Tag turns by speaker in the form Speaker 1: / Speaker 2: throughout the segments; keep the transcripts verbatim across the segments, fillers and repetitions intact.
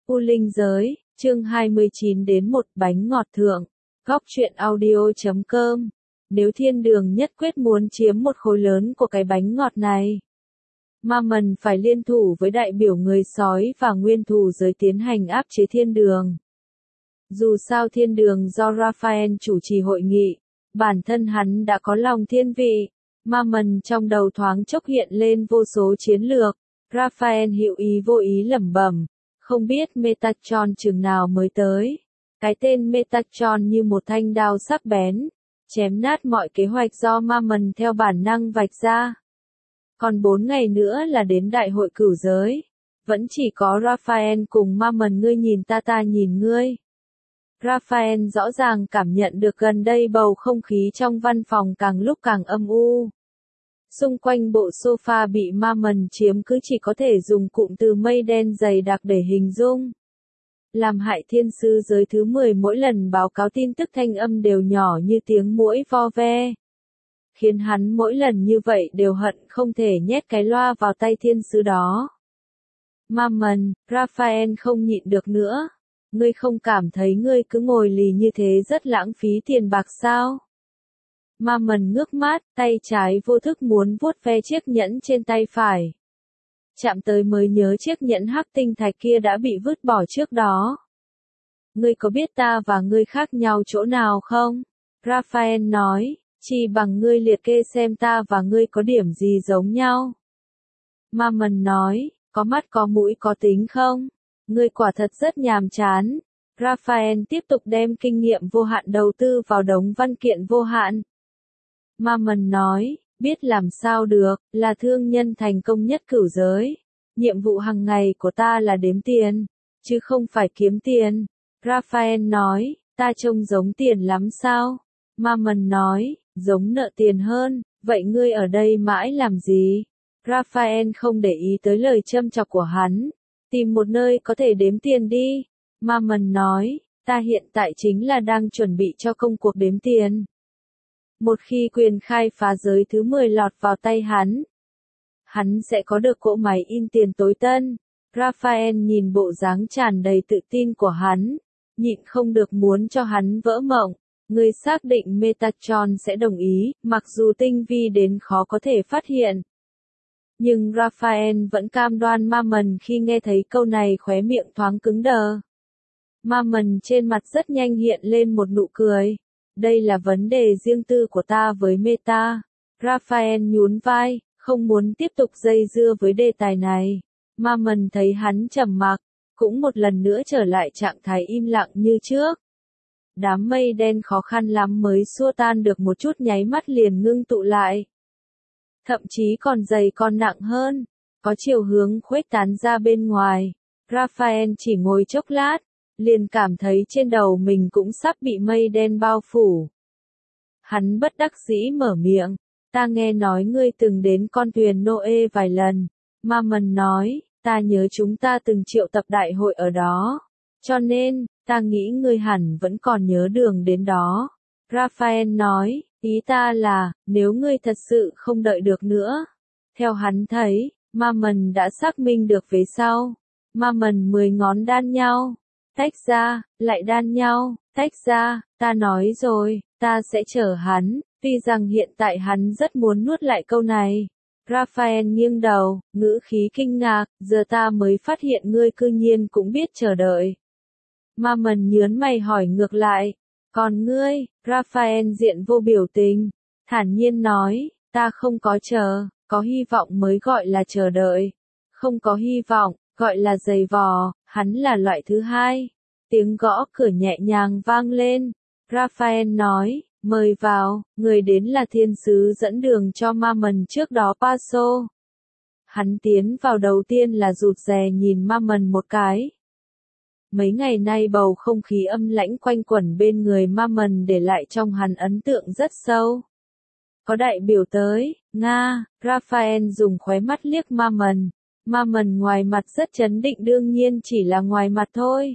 Speaker 1: U Linh Giới, chương hai mươi chín đến một bánh ngọt thượng. Góc truyện audio chấm com. Nếu thiên đường nhất quyết muốn chiếm một khối lớn của cái bánh ngọt này, Ma Mần phải liên thủ với đại biểu người sói và nguyên thủ giới tiến hành áp chế thiên đường. Dù sao thiên đường do Raphael chủ trì hội nghị, bản thân hắn đã có lòng thiên vị. Ma Mần trong đầu thoáng chốc hiện lên vô số chiến lược. Raphael hữu ý vô ý lẩm bẩm, không biết Metatron chừng nào mới tới. Cái tên Metatron như một thanh đao sắc bén, chém nát mọi kế hoạch do Ma Mần theo bản năng vạch ra. Còn bốn ngày nữa là đến đại hội cửu giới. Vẫn chỉ có Raphael cùng Ma Mần ngươi nhìn ta ta nhìn ngươi. Raphael rõ ràng cảm nhận được gần đây bầu không khí trong văn phòng càng lúc càng âm u. Xung quanh bộ sofa bị Ma Mần chiếm cứ chỉ có thể dùng cụm từ mây đen dày đặc để hình dung. Làm hại thiên sư giới thứ mười mỗi lần báo cáo tin tức thanh âm đều nhỏ như tiếng muỗi vo ve. Khiến hắn mỗi lần như vậy đều hận không thể nhét cái loa vào tay thiên sư đó. Ma Mần, Raphael không nhịn được nữa. Ngươi không cảm thấy ngươi cứ ngồi lì như thế rất lãng phí tiền bạc sao? Ma Mần ngước mắt, tay trái vô thức muốn vuốt ve chiếc nhẫn trên tay phải. Chạm tới mới nhớ chiếc nhẫn hắc tinh thạch kia đã bị vứt bỏ trước đó. Ngươi có biết ta và ngươi khác nhau chỗ nào không? Raphael nói, chỉ bằng ngươi liệt kê xem ta và ngươi có điểm gì giống nhau. Ma Mần nói, có mắt có mũi có tính không? Ngươi quả thật rất nhàm chán. Raphael tiếp tục đem kinh nghiệm vô hạn đầu tư vào đống văn kiện vô hạn. Ma Mần nói, biết làm sao được, là thương nhân thành công nhất cửu giới. Nhiệm vụ hàng ngày của ta là đếm tiền, chứ không phải kiếm tiền. Raphael nói, ta trông giống tiền lắm sao? Ma Mần nói, giống nợ tiền hơn, vậy ngươi ở đây mãi làm gì? Raphael không để ý tới lời châm chọc của hắn. Tìm một nơi có thể đếm tiền đi. Ma Mần nói, ta hiện tại chính là đang chuẩn bị cho công cuộc đếm tiền. Một khi quyền khai phá giới thứ mười lọt vào tay hắn, hắn sẽ có được cỗ máy in tiền tối tân. Raphael nhìn bộ dáng tràn đầy tự tin của hắn, nhịn không được muốn cho hắn vỡ mộng. Người xác định Metatron sẽ đồng ý, mặc dù tinh vi đến khó có thể phát hiện. Nhưng Raphael vẫn cam đoan Ma Mần khi nghe thấy câu này khóe miệng thoáng cứng đờ. Ma Mần trên mặt rất nhanh hiện lên một nụ cười. Đây là vấn đề riêng tư của ta với Meta. Raphael nhún vai, không muốn tiếp tục dây dưa với đề tài này. Ma Mần thấy hắn trầm mặc, cũng một lần nữa trở lại trạng thái im lặng như trước. Đám mây đen khó khăn lắm mới xua tan được một chút nháy mắt liền ngưng tụ lại. Thậm chí còn dày còn nặng hơn, có chiều hướng khuếch tán ra bên ngoài. Raphael chỉ ngồi chốc lát, liền cảm thấy trên đầu mình cũng sắp bị mây đen bao phủ. Hắn bất đắc dĩ mở miệng, ta nghe nói ngươi từng đến con thuyền Noe vài lần. Ma Mần nói, ta nhớ chúng ta từng triệu tập đại hội ở đó, cho nên, ta nghĩ ngươi hẳn vẫn còn nhớ đường đến đó. Raphael nói, ý ta là, nếu ngươi thật sự không đợi được nữa. Theo hắn thấy, Ma Mần đã xác minh được về sau. Ma Mần mười ngón đan nhau, tách ra, lại đan nhau, tách ra, ta nói rồi, ta sẽ chở hắn, tuy rằng hiện tại hắn rất muốn nuốt lại câu này. Raphael nghiêng đầu, ngữ khí kinh ngạc, giờ ta mới phát hiện ngươi cư nhiên cũng biết chờ đợi. Ma Mần nhớn mày hỏi ngược lại, còn ngươi? Raphael diện vô biểu tình, thản nhiên nói, ta không có chờ, có hy vọng mới gọi là chờ đợi. Không có hy vọng, gọi là giày vò, hắn là loại thứ hai. Tiếng gõ cửa nhẹ nhàng vang lên. Raphael nói, mời vào, người đến là thiên sứ dẫn đường cho Ma Mần trước đó Paso. Hắn tiến vào đầu tiên là rụt rè nhìn Ma Mần một cái. Mấy ngày nay bầu không khí âm lãnh quanh quẩn bên người Ma Mần để lại trong hắn ấn tượng rất sâu. Có đại biểu tới, Nga, Raphael dùng khóe mắt liếc Ma Mần. Ma Mần ngoài mặt rất trấn định đương nhiên chỉ là ngoài mặt thôi.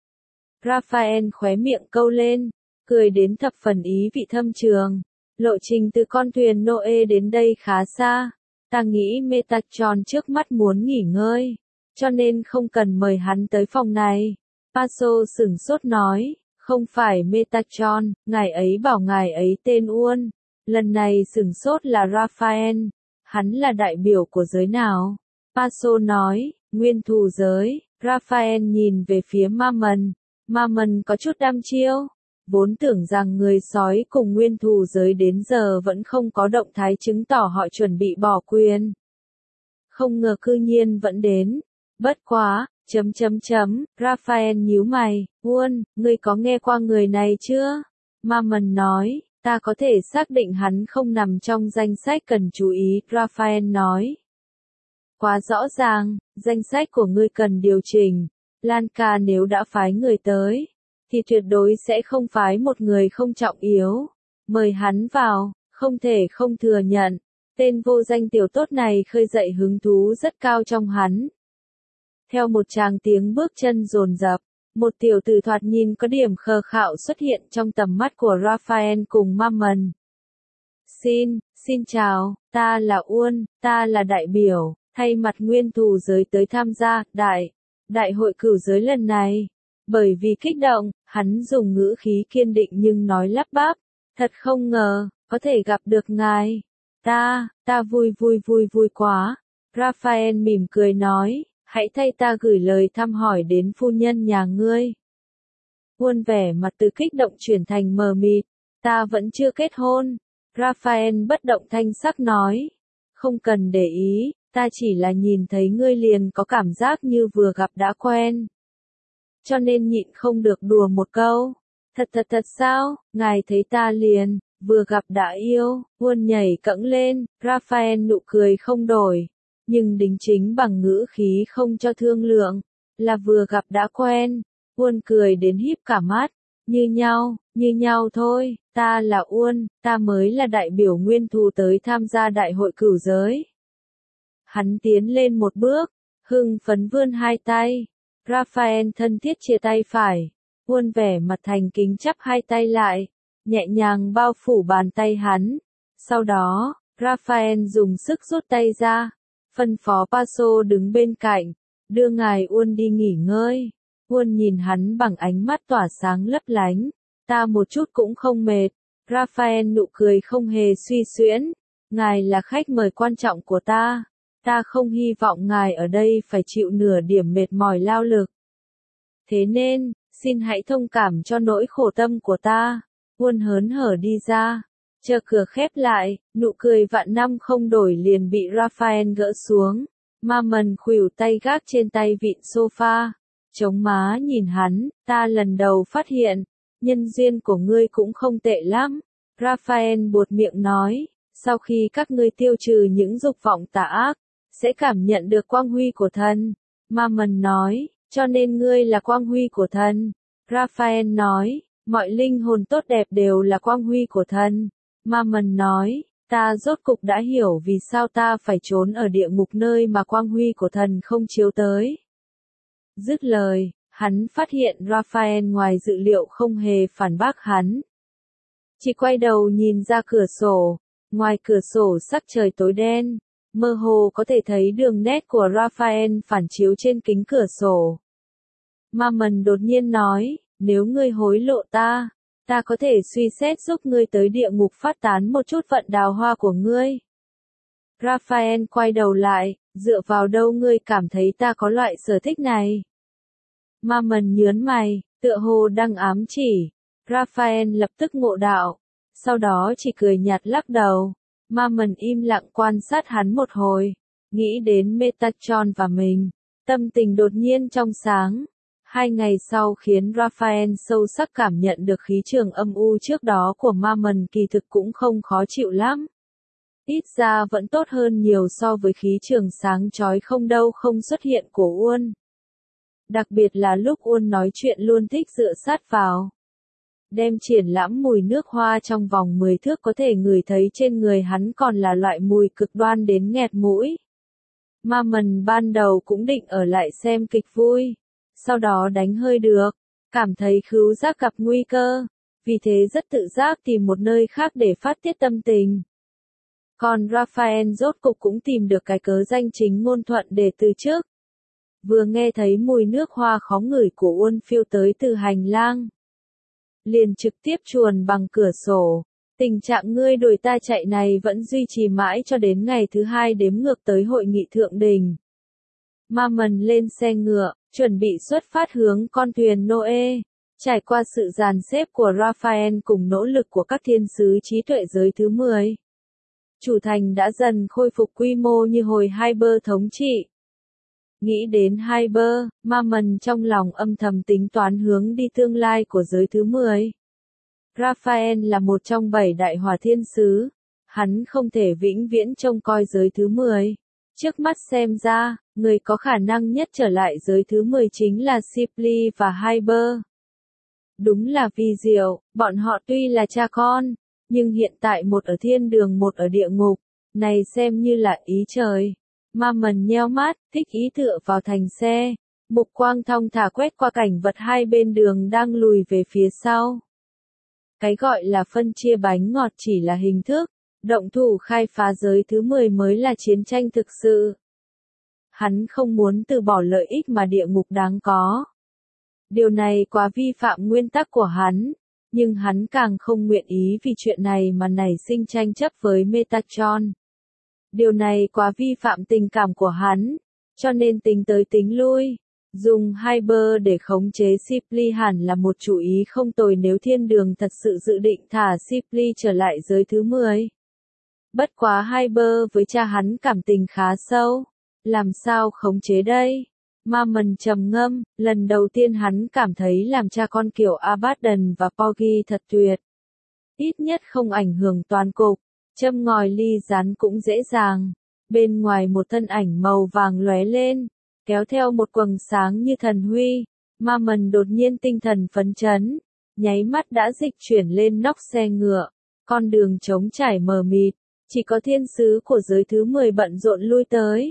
Speaker 1: Raphael khóe miệng câu lên, cười đến thập phần ý vị thâm trường. Lộ trình từ con thuyền Noe đến đây khá xa. Ta nghĩ Metatron trước mắt muốn nghỉ ngơi. cho nên không cần mời hắn tới phòng này. Paso sửng sốt nói, không phải Metatron, ngài ấy bảo ngài ấy tên Uôn. Lần này sửng sốt là Raphael, hắn là đại biểu của giới nào? Paso nói, nguyên thù giới. Raphael nhìn về phía Mammon. Mammon có chút đăm chiêu, vốn tưởng rằng người sói cùng nguyên thù giới đến giờ vẫn không có động thái chứng tỏ họ chuẩn bị bỏ quyền. Không ngờ cư nhiên vẫn đến. Bất quá, chấm chấm chấm, Raphael nhíu mày, Uôn, ngươi có nghe qua người này chưa? Mammon nói, ta có thể xác định hắn không nằm trong danh sách cần chú ý, Raphael nói. Quá rõ ràng, danh sách của ngươi cần điều chỉnh. Lanka nếu đã phái người tới, thì tuyệt đối sẽ không phái một người không trọng yếu. Mời hắn vào, không thể không thừa nhận. Tên vô danh tiểu tốt này khơi dậy hứng thú rất cao trong hắn. Theo một tràng tiếng bước chân dồn dập, một tiểu tử thoạt nhìn có điểm khờ khạo xuất hiện trong tầm mắt của Raphael cùng Mammon. Xin, xin chào, ta là Uôn, ta là đại biểu, thay mặt nguyên thù giới tới tham gia đại, đại hội cửu giới lần này. Bởi vì kích động, hắn dùng ngữ khí kiên định nhưng nói lắp bắp, thật không ngờ, có thể gặp được ngài. Ta, ta vui vui vui vui quá. Raphael mỉm cười nói, hãy thay ta gửi lời thăm hỏi đến phu nhân nhà ngươi. Uôn vẻ mặt từ kích động chuyển thành mờ mịt, ta vẫn chưa kết hôn. Raphael bất động thanh sắc nói, không cần để ý, ta chỉ là nhìn thấy ngươi liền có cảm giác như vừa gặp đã quen. Cho nên nhịn không được đùa một câu. Thật thật thật sao, ngài thấy ta liền, vừa gặp đã yêu. Uôn nhảy cẫng lên, Raphael nụ cười không đổi, nhưng đính chính bằng ngữ khí không cho thương lượng, là vừa gặp đã quen. Uôn cười đến híp cả mắt, như nhau, như nhau thôi, ta là Uôn, ta mới là đại biểu nguyên thù tới tham gia đại hội cửu giới. Hắn tiến lên một bước, hưng phấn vươn hai tay. Raphael thân thiết chia tay phải, Uôn vẻ mặt thành kính chắp hai tay lại, nhẹ nhàng bao phủ bàn tay hắn. Sau đó, Raphael dùng sức rút tay ra, phân phó Paso đứng bên cạnh, đưa ngài Uôn đi nghỉ ngơi. Uôn nhìn hắn bằng ánh mắt tỏa sáng lấp lánh, ta một chút cũng không mệt. Raphael nụ cười không hề suy xuyễn, ngài là khách mời quan trọng của ta. Ta không hy vọng ngài ở đây phải chịu nửa điểm mệt mỏi lao lực. Thế nên, xin hãy thông cảm cho nỗi khổ tâm của ta. Uôn hớn hở đi ra, chờ cửa khép lại, nụ cười vạn năm không đổi liền bị Raphael gỡ xuống. Mammon khuỷu tay gác trên tay vịn sofa, chống má nhìn hắn, ta lần đầu phát hiện, nhân duyên của ngươi cũng không tệ lắm. Raphael buột miệng nói, sau khi các ngươi tiêu trừ những dục vọng tà ác, sẽ cảm nhận được quang huy của thần. Mammon nói, cho nên ngươi là quang huy của thần. Raphael nói, mọi linh hồn tốt đẹp đều là quang huy của thần. Mammon nói, ta rốt cục đã hiểu vì sao ta phải trốn ở địa ngục nơi mà quang huy của thần không chiếu tới. Dứt lời, hắn phát hiện Raphael ngoài dự liệu không hề phản bác hắn. Chỉ quay đầu nhìn ra cửa sổ, ngoài cửa sổ sắc trời tối đen. Mơ hồ có thể thấy đường nét của Raphael phản chiếu trên kính cửa sổ. Mammon đột nhiên nói, nếu ngươi hối lộ ta, ta có thể suy xét giúp ngươi tới địa ngục phát tán một chút vận đào hoa của ngươi. Raphael quay đầu lại, dựa vào đâu ngươi cảm thấy ta có loại sở thích này? Mammon nhớn mày, tựa hồ đang ám chỉ. Raphael lập tức ngộ đạo, sau đó chỉ cười nhạt lắc đầu. Mammon im lặng quan sát hắn một hồi, nghĩ đến Metatron và mình, tâm tình đột nhiên trong sáng. Hai ngày sau khiến Raphael sâu sắc cảm nhận được khí trường âm u trước đó của Mammon kỳ thực cũng không khó chịu lắm. Ít ra vẫn tốt hơn nhiều so với khí trường sáng chói không đâu không xuất hiện của Uôn. Đặc biệt là lúc Uôn nói chuyện luôn thích dựa sát vào. Đem triển lãm mùi nước hoa trong vòng mười thước có thể ngửi thấy trên người hắn còn là loại mùi cực đoan đến nghẹt mũi. Mammon ban đầu cũng định ở lại xem kịch vui, sau đó đánh hơi được, cảm thấy khứu giác gặp nguy cơ, vì thế rất tự giác tìm một nơi khác để phát tiết tâm tình. Còn Raphael rốt cục cũng tìm được cái cớ danh chính ngôn thuận để từ chức. vừa nghe thấy mùi nước hoa khó ngửi của Uôn Phiêu tới từ hành lang. Liền trực tiếp chuồn bằng cửa sổ. Tình trạng ngươi đuổi ta chạy này vẫn duy trì mãi cho đến ngày thứ hai đếm ngược tới hội nghị thượng đỉnh. Ma Mần lên xe ngựa, chuẩn bị xuất phát hướng con thuyền Noe. Trải qua sự dàn xếp của Raphael cùng nỗ lực của các thiên sứ trí tuệ giới thứ mười. Chủ thành đã dần khôi phục quy mô như hồi Hyber thống trị. Nghĩ đến Hyber, Ma Mần trong lòng âm thầm tính toán hướng đi tương lai của giới thứ mười. Raphael là một trong bảy đại hỏa thiên sứ. Hắn không thể vĩnh viễn trông coi giới thứ mười. Trước mắt xem ra, người có khả năng nhất trở lại giới thứ mười chính là Sipli và Hyber. Đúng là vi diệu, bọn họ tuy là cha con, nhưng hiện tại một ở thiên đường một ở địa ngục, này xem như là ý trời. Ma Mần nheo mắt, thích ý tựa vào thành xe, mục quang thong thả quét qua cảnh vật hai bên đường đang lùi về phía sau. Cái gọi là phân chia bánh ngọt chỉ là hình thức, động thủ khai phá giới thứ mười mới là chiến tranh thực sự. Hắn không muốn từ bỏ lợi ích mà địa ngục đáng có. Điều này quá vi phạm nguyên tắc của hắn, nhưng hắn càng không nguyện ý vì chuyện này mà nảy sinh tranh chấp với Metatron. Điều này quá vi phạm tình cảm của hắn, cho nên tính tới tính lui. Dùng Hyber để khống chế Sipli hẳn là một chủ ý không tồi nếu thiên đường thật sự dự định thả Sipli trở lại giới thứ mười. Bất quá Hyber với cha hắn cảm tình khá sâu, làm sao khống chế đây? Ma Mần trầm ngâm, lần đầu tiên hắn cảm thấy làm cha con kiểu Abaddon và Porgy thật tuyệt. Ít nhất không ảnh hưởng toàn cục, châm ngòi ly rán cũng dễ dàng. Bên ngoài một thân ảnh màu vàng lóe lên, kéo theo một quầng sáng như thần huy. Ma Mần đột nhiên tinh thần phấn chấn, nháy mắt đã dịch chuyển lên nóc xe ngựa. Con đường trống trải mờ mịt, chỉ có thiên sứ của giới thứ mười bận rộn lui tới.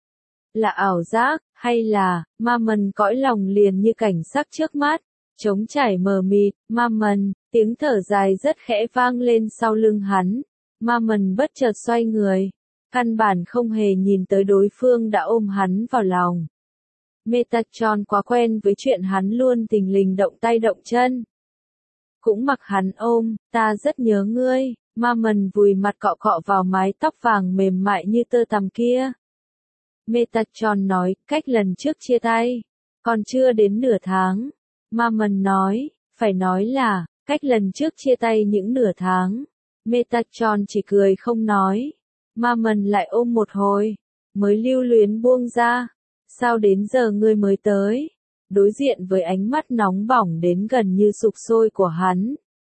Speaker 1: Là ảo giác, hay là, Ma Mần cõi lòng liền như cảnh sắc trước mắt, trống trải mờ mịt, Ma Mần, tiếng thở dài rất khẽ vang lên sau lưng hắn. Ma Mần bất chợt xoay người, căn bản không hề nhìn tới đối phương đã ôm hắn vào lòng. Metatron quá quen với chuyện hắn luôn thình lình động tay động chân. Cũng mặc hắn ôm, ta rất nhớ ngươi. Ma Mần vùi mặt cọ cọ vào mái tóc vàng mềm mại như tơ tằm kia. Metatron nói, cách lần trước chia tay, còn chưa đến nửa tháng. Ma Mần nói, phải nói là, cách lần trước chia tay những nửa tháng. Metatron chỉ cười không nói. Ma Mần lại ôm một hồi, mới lưu luyến buông ra. Sao đến giờ ngươi mới tới? Đối diện với ánh mắt nóng bỏng đến gần như sục sôi của hắn.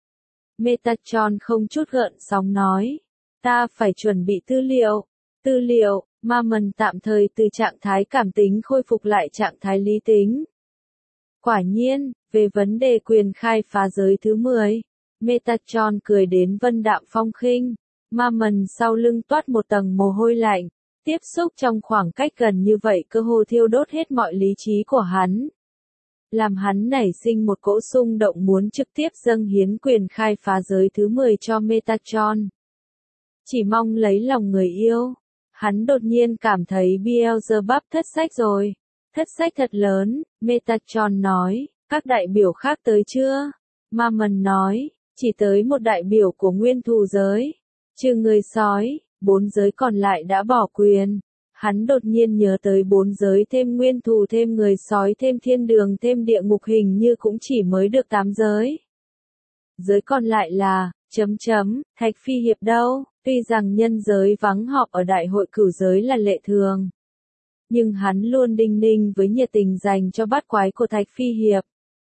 Speaker 1: Metatron không chút gợn sóng nói, ta phải chuẩn bị tư liệu. Tư liệu, Ma Mần tạm thời từ trạng thái cảm tính khôi phục lại trạng thái lý tính. Quả nhiên, về vấn đề quyền khai phá giới thứ mười, Metatron cười đến vân đạm phong khinh. Ma Mần sau lưng toát một tầng mồ hôi lạnh, tiếp xúc trong khoảng cách gần như vậy cơ hồ thiêu đốt hết mọi lý trí của hắn. Làm hắn nảy sinh một cỗ xung động muốn trực tiếp dâng hiến quyền khai phá giới thứ mười cho Metatron. Chỉ mong lấy lòng người yêu. Hắn đột nhiên cảm thấy Beelzebub thất sách rồi. Thất sách thật lớn, Metatron nói, các đại biểu khác tới chưa? Ma Mần nói, chỉ tới một đại biểu của nguyên thù giới. Trừ người sói, bốn giới còn lại đã bỏ quyền. Hắn đột nhiên nhớ tới bốn giới thêm nguyên thù thêm người sói thêm thiên đường thêm địa ngục hình như cũng chỉ mới được tám giới. Giới còn lại là, chấm chấm, Thạch Phi Hiệp đâu, tuy rằng nhân giới vắng họp ở đại hội cửu giới là lệ thường. Nhưng hắn luôn đinh ninh với nhiệt tình dành cho bát quái của Thạch Phi Hiệp.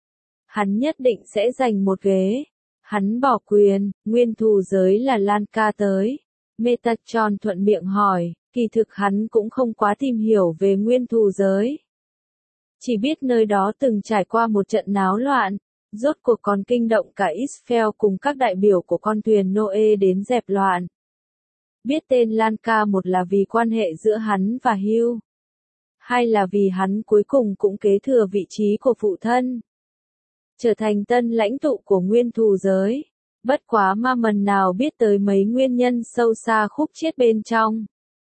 Speaker 1: Hắn nhất định sẽ giành một ghế. Hắn bỏ quyền, nguyên thù giới là Lan Ca tới. Metatron thuận miệng hỏi, kỳ thực hắn cũng không quá tìm hiểu về nguyên thù giới. Chỉ biết nơi đó từng trải qua một trận náo loạn, rốt cuộc còn kinh động cả Israel cùng các đại biểu của con thuyền Noe đến dẹp loạn. Biết tên Lan Ca một là vì quan hệ giữa hắn và Hugh, hai là vì hắn cuối cùng cũng kế thừa vị trí của phụ thân, trở thành tân lãnh tụ của nguyên thù giới. Bất quá Ma Mần nào biết tới mấy nguyên nhân sâu xa khúc chiết bên trong.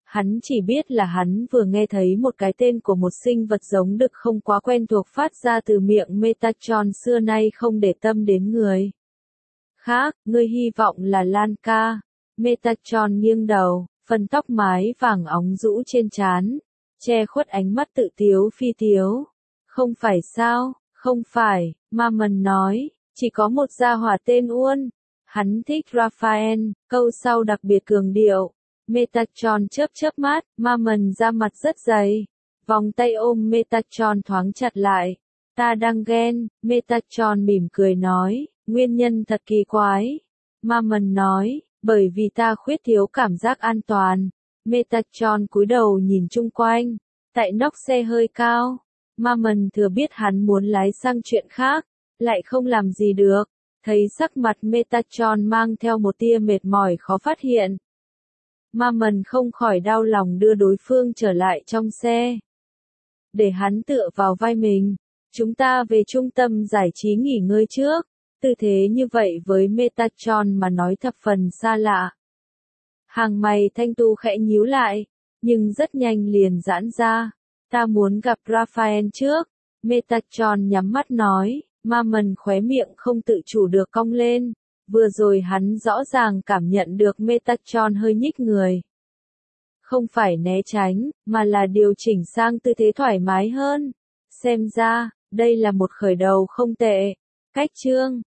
Speaker 1: Hắn chỉ biết là hắn vừa nghe thấy một cái tên của một sinh vật giống đực không quá quen thuộc phát ra từ miệng Metatron xưa nay không để tâm đến người khác, ngươi hy vọng là Lan ca. Metatron nghiêng đầu, phần tóc mái vàng óng rũ trên trán, che khuất ánh mắt tự tiếu phi tiếu. Không phải sao, không phải, Mammon nói, chỉ có một gia hỏa tên Uôn. Hắn thích Raphael, câu sau đặc biệt cường điệu. Metatron chớp chớp mắt, Mammon ra mặt rất dày. Vòng tay ôm Metatron thoáng chặt lại. Ta đang ghen, Metatron mỉm cười nói, nguyên nhân thật kỳ quái. Mammon nói, bởi vì ta khuyết thiếu cảm giác an toàn. Metatron cúi đầu nhìn chung quanh, tại nóc xe hơi cao. Mammon thừa biết hắn muốn lái sang chuyện khác, lại không làm gì được. Thấy sắc mặt Metatron mang theo một tia mệt mỏi khó phát hiện. Mammon không khỏi đau lòng đưa đối phương trở lại trong xe. Để hắn tựa vào vai mình. Chúng ta về trung tâm giải trí nghỉ ngơi trước. Tư thế như vậy với Metatron mà nói thập phần xa lạ. Hàng mày thanh tu khẽ nhíu lại, nhưng rất nhanh liền giãn ra. Ta muốn gặp Raphael trước. Metatron nhắm mắt nói, Mammon khóe miệng không tự chủ được cong lên. Vừa rồi hắn rõ ràng cảm nhận được Metatron hơi nhích người. Không phải né tránh, mà là điều chỉnh sang tư thế thoải mái hơn. Xem ra, đây là một khởi đầu không tệ. Cách chương